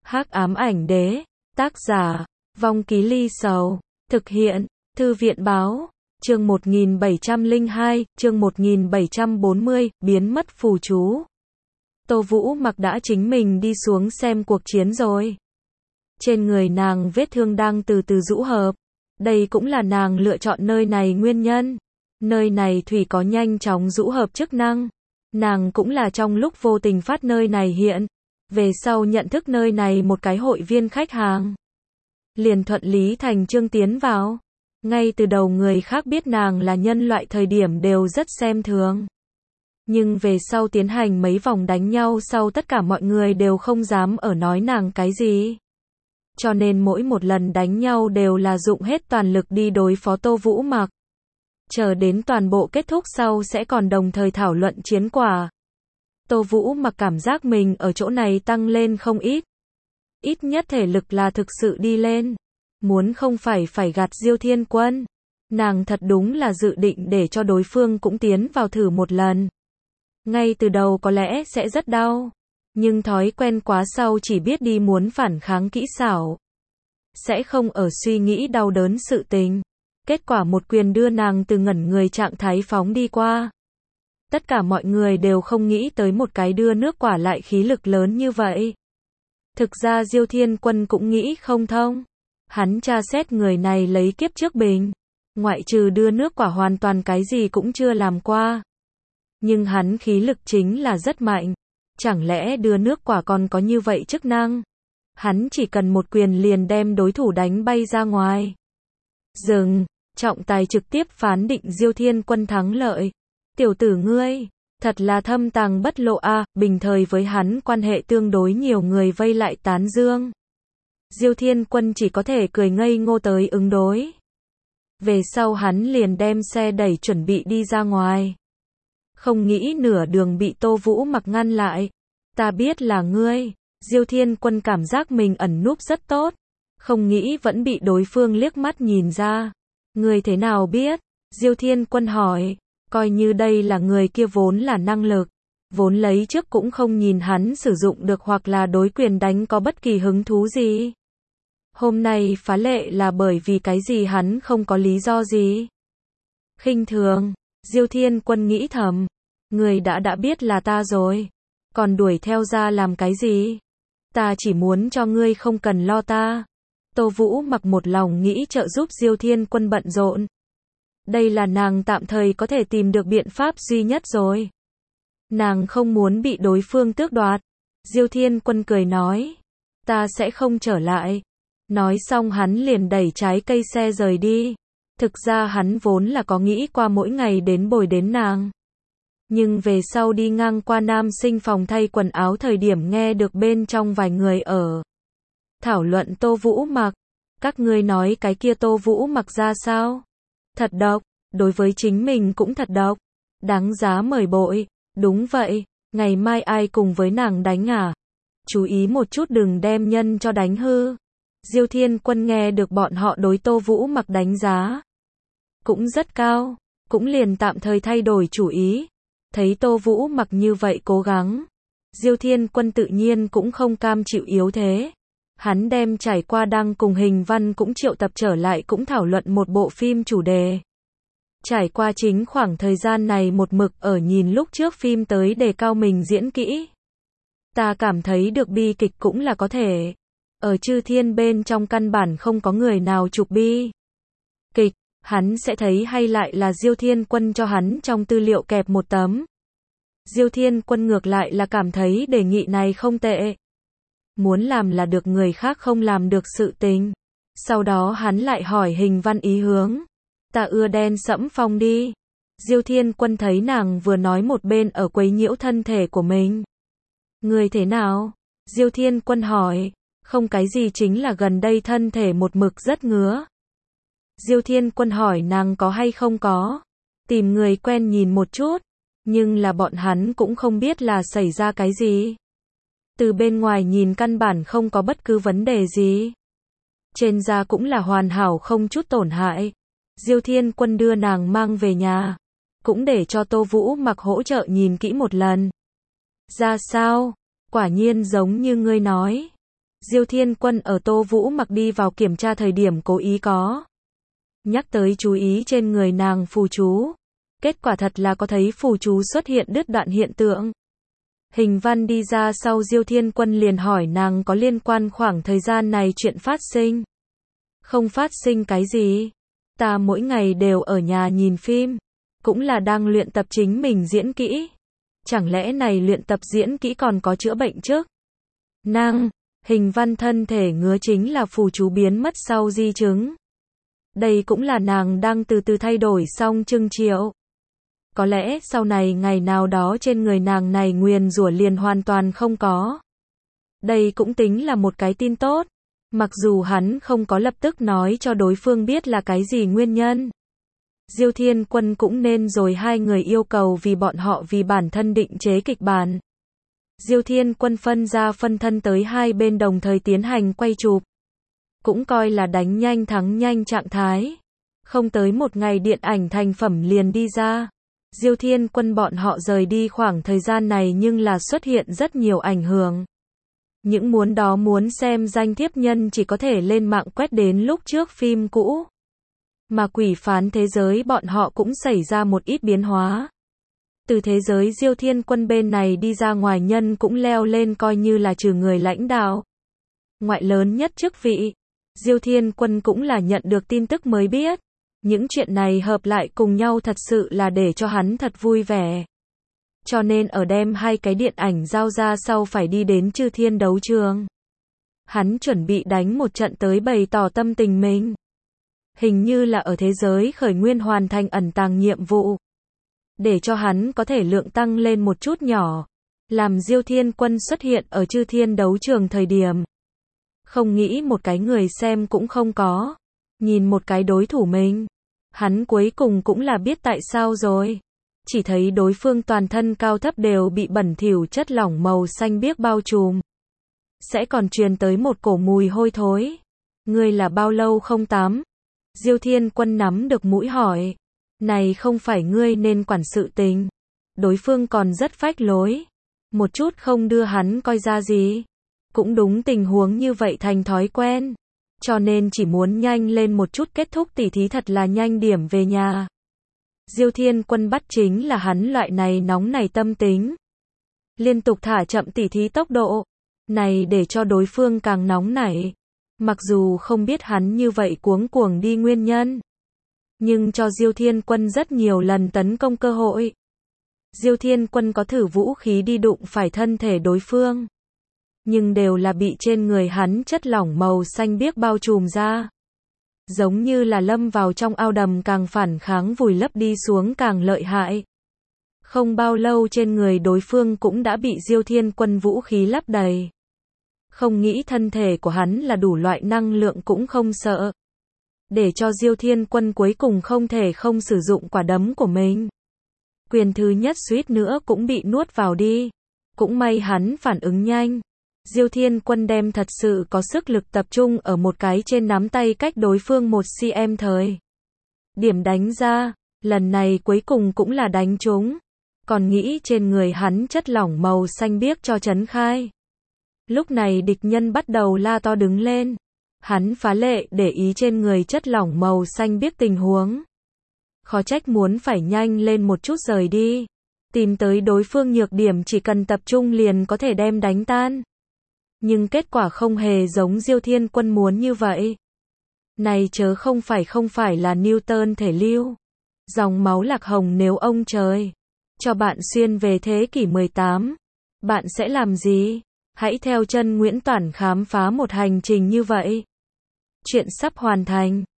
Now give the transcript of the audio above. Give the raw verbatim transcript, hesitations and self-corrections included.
Hắc ám ảnh đế, tác giả, Vong Ký Ly Sầu, thực hiện, Thư viện báo, chương một nghìn bảy trăm lẻ hai, chương một nghìn bảy trăm bốn mươi, biến mất phù chú. Tô Vũ Mặc đã chính mình đi xuống xem cuộc chiến rồi. Trên người nàng vết thương đang từ từ rũ hợp. Đây cũng là nàng lựa chọn nơi này nguyên nhân. Nơi này thủy có nhanh chóng rũ hợp chức năng. Nàng cũng là trong lúc vô tình phát nơi này hiện. Về sau nhận thức nơi này một cái hội viên khách hàng. Liền thuận lý thành chương tiến vào. Ngay từ đầu người khác biết nàng là nhân loại thời điểm đều rất xem thường. Nhưng về sau tiến hành mấy vòng đánh nhau sau tất cả mọi người đều không dám ở nói nàng cái gì. Cho nên mỗi một lần đánh nhau đều là dụng hết toàn lực đi đối phó Tô Vũ Mặc. Chờ đến toàn bộ kết thúc sau sẽ còn đồng thời thảo luận chiến quả. Tô Vũ Mặc cảm giác mình ở chỗ này tăng lên không ít. Ít nhất thể lực là thực sự đi lên. Muốn không phải phải gạt Diêu Thiên Quân. Nàng thật đúng là dự định để cho đối phương cũng tiến vào thử một lần. Ngay từ đầu có lẽ sẽ rất đau. Nhưng thói quen quá sau chỉ biết đi muốn phản kháng kỹ xảo. Sẽ không ở suy nghĩ đau đớn sự tình. Kết quả một quyền đưa nàng từ ngẩn người trạng thái phóng đi qua. Tất cả mọi người đều không nghĩ tới một cái đưa nước quả lại khí lực lớn như vậy. Thực ra Diêu Thiên Quân cũng nghĩ không thông. Hắn tra xét người này lấy kiếp trước bình. Ngoại trừ đưa nước quả hoàn toàn cái gì cũng chưa làm qua. Nhưng hắn khí lực chính là rất mạnh. Chẳng lẽ đưa nước quả còn có như vậy chức năng? Hắn chỉ cần một quyền liền đem đối thủ đánh bay ra ngoài. Dừng, trọng tài trực tiếp phán định Diêu Thiên Quân thắng lợi. Tiểu tử ngươi, thật là thâm tàng bất lộ a, à, bình thời với hắn quan hệ tương đối nhiều người vây lại tán dương. Diêu Thiên Quân chỉ có thể cười ngây ngô tới ứng đối. Về sau hắn liền đem xe đẩy chuẩn bị đi ra ngoài. Không nghĩ nửa đường bị Tô Vũ Mặc ngăn lại. Ta biết là ngươi. Diêu Thiên Quân cảm giác mình ẩn núp rất tốt. Không nghĩ vẫn bị đối phương liếc mắt nhìn ra. Ngươi thế nào biết? Diêu Thiên Quân hỏi. Coi như đây là người kia vốn là năng lực. Vốn lấy trước cũng không nhìn hắn sử dụng được hoặc là đối quyền đánh có bất kỳ hứng thú gì. Hôm nay phá lệ là bởi vì cái gì hắn không có lý do gì. Khinh thường. Diêu Thiên Quân nghĩ thầm. Người đã đã biết là ta rồi. Còn đuổi theo ra làm cái gì? Ta chỉ muốn cho ngươi không cần lo ta. Tô Vũ Mặc một lòng nghĩ trợ giúp Diêu Thiên Quân bận rộn. Đây là nàng tạm thời có thể tìm được biện pháp duy nhất rồi. Nàng không muốn bị đối phương tước đoạt. Diêu Thiên Quân cười nói. Ta sẽ không trở lại. Nói xong hắn liền đẩy trái cây xe rời đi. Thực ra hắn vốn là có nghĩ qua mỗi ngày đến bồi đến nàng. Nhưng về sau đi ngang qua nam sinh phòng thay quần áo thời điểm nghe được bên trong vài người ở thảo luận Tô Vũ Mặc. Các ngươi nói cái kia Tô Vũ Mặc ra sao? Thật độc, đối với chính mình cũng thật độc. Đáng giá mời bội. Đúng vậy, ngày mai ai cùng với nàng đánh à? Chú ý một chút đừng đem nhân cho đánh hư. Diêu Thiên Quân nghe được bọn họ đối Tô Vũ Mặc đánh giá cũng rất cao, cũng liền tạm thời thay đổi chủ ý. Thấy Tô Vũ Mặc như vậy cố gắng, Diêu Thiên Quân tự nhiên cũng không cam chịu yếu thế. Hắn đem trải qua đăng cùng Hình Văn cũng triệu tập trở lại cũng thảo luận một bộ phim chủ đề. Trải qua chính khoảng thời gian này một mực ở nhìn lúc trước phim tới đề cao mình diễn kỹ. Ta cảm thấy được bi kịch cũng là có thể. Ở chư thiên bên trong căn bản không có người nào chụp bi kịch. Hắn sẽ thấy hay lại là Diêu Thiên Quân cho hắn trong tư liệu kẹp một tấm. Diêu Thiên Quân ngược lại là cảm thấy đề nghị này không tệ. Muốn làm là được người khác không làm được sự tình. Sau đó hắn lại hỏi Hình Văn ý hướng. Ta ưa đen sẫm phong đi. Diêu Thiên Quân thấy nàng vừa nói một bên ở quấy nhiễu thân thể của mình. Người thế nào? Diêu Thiên Quân hỏi. Không cái gì, chính là gần đây thân thể một mực rất ngứa. Diêu Thiên Quân hỏi nàng có hay không có. Tìm người quen nhìn một chút. Nhưng là bọn hắn cũng không biết là xảy ra cái gì. Từ bên ngoài nhìn căn bản không có bất cứ vấn đề gì. Trên da cũng là hoàn hảo không chút tổn hại. Diêu Thiên Quân đưa nàng mang về nhà. Cũng để cho Tô Vũ Mặc hỗ trợ nhìn kỹ một lần. Ra sao? Quả nhiên giống như ngươi nói. Diêu Thiên Quân ở Tô Vũ Mặc đi vào kiểm tra thời điểm cố ý có nhắc tới chú ý trên người nàng phù chú. Kết quả thật là có thấy phù chú xuất hiện đứt đoạn hiện tượng. Hình văn đi ra sau Diêu Thiên Quân liền hỏi nàng có liên quan khoảng thời gian này chuyện phát sinh. Không phát sinh cái gì. Ta mỗi ngày đều ở nhà nhìn phim. Cũng là đang luyện tập chính mình diễn kỹ. Chẳng lẽ này luyện tập diễn kỹ còn có chữa bệnh chứ? Nàng, hình văn thân thể ngứa chính là phù chú biến mất sau di chứng. Đây cũng là nàng đang từ từ thay đổi xong trưng triệu. Có lẽ sau này ngày nào đó trên người nàng này nguyền rủa liền hoàn toàn không có. Đây cũng tính là một cái tin tốt. Mặc dù hắn không có lập tức nói cho đối phương biết là cái gì nguyên nhân. Diêu Thiên Quân cũng nên rồi hai người yêu cầu vì bọn họ vì bản thân định chế kịch bản. Diêu Thiên Quân phân ra phân thân tới hai bên đồng thời tiến hành quay chụp. Cũng coi là đánh nhanh thắng nhanh trạng thái. Không tới một ngày điện ảnh thành phẩm liền đi ra. Diêu Thiên Quân bọn họ rời đi khoảng thời gian này nhưng là xuất hiện rất nhiều ảnh hưởng. Những muốn đó muốn xem danh thiếp nhân chỉ có thể lên mạng quét đến lúc trước phim cũ. Mà quỷ phán thế giới bọn họ cũng xảy ra một ít biến hóa. Từ thế giới Diêu Thiên Quân bên này đi ra ngoài nhân cũng leo lên coi như là trừ người lãnh đạo. Ngoại lớn nhất chức vị. Diêu Thiên Quân cũng là nhận được tin tức mới biết. Những chuyện này hợp lại cùng nhau thật sự là để cho hắn thật vui vẻ. Cho nên ở đem hai cái điện ảnh giao ra sau phải đi đến Chư Thiên đấu trường. Hắn chuẩn bị đánh một trận tới bày tỏ tâm tình mình. Hình như là ở thế giới khởi nguyên hoàn thành ẩn tàng nhiệm vụ. Để cho hắn có thể lượng tăng lên một chút nhỏ. Làm Diêu Thiên Quân xuất hiện ở Chư Thiên đấu trường thời điểm. Không nghĩ một cái người xem cũng không có. Nhìn một cái đối thủ mình. Hắn cuối cùng cũng là biết tại sao rồi. Chỉ thấy đối phương toàn thân cao thấp đều bị bẩn thỉu chất lỏng màu xanh biếc bao trùm. Sẽ còn truyền tới một cổ mùi hôi thối. Ngươi là bao lâu không tắm? Diêu Thiên Quân nắm được mũi hỏi. Này không phải ngươi nên quản sự tình. Đối phương còn rất phách lối. Một chút không đưa hắn coi ra gì. Cũng đúng tình huống như vậy thành thói quen. Cho nên chỉ muốn nhanh lên một chút kết thúc tỉ thí thật là nhanh điểm về nhà. Diêu Thiên Quân bắt chính là hắn loại này nóng này tâm tính. Liên tục thả chậm tỉ thí tốc độ. Này để cho đối phương càng nóng nảy. Mặc dù không biết hắn như vậy cuống cuồng đi nguyên nhân. Nhưng cho Diêu Thiên Quân rất nhiều lần tấn công cơ hội. Diêu Thiên Quân có thử vũ khí đi đụng phải thân thể đối phương. Nhưng đều là bị trên người hắn chất lỏng màu xanh biếc bao trùm ra. Giống như là lâm vào trong ao đầm càng phản kháng vùi lấp đi xuống càng lợi hại. Không bao lâu trên người đối phương cũng đã bị Diêu Thiên Quân vũ khí lấp đầy. Không nghĩ thân thể của hắn là đủ loại năng lượng cũng không sợ. Để cho Diêu Thiên Quân cuối cùng không thể không sử dụng quả đấm của mình. Quyền thứ nhất suýt nữa cũng bị nuốt vào đi. Cũng may hắn phản ứng nhanh. Diêu Thiên Quân đem thật sự có sức lực tập trung ở một cái trên nắm tay cách đối phương một xăng-ti-mét thời. Điểm đánh ra, lần này cuối cùng cũng là đánh trúng. Còn nghĩ trên người hắn chất lỏng màu xanh biếc cho chấn khai. Lúc này địch nhân bắt đầu la to đứng lên. Hắn phá lệ để ý trên người chất lỏng màu xanh biếc tình huống. Khó trách muốn phải nhanh lên một chút rời đi. Tìm tới đối phương nhược điểm chỉ cần tập trung liền có thể đem đánh tan. Nhưng kết quả không hề giống Diêu Thiên Quân muốn như vậy. Này chớ không phải không phải là Newton thể lưu. Dòng máu lạc hồng nếu ông trời cho bạn xuyên về thế kỷ mười tám. Bạn sẽ làm gì? Hãy theo chân Nguyễn Toản khám phá một hành trình như vậy. Chuyện sắp hoàn thành.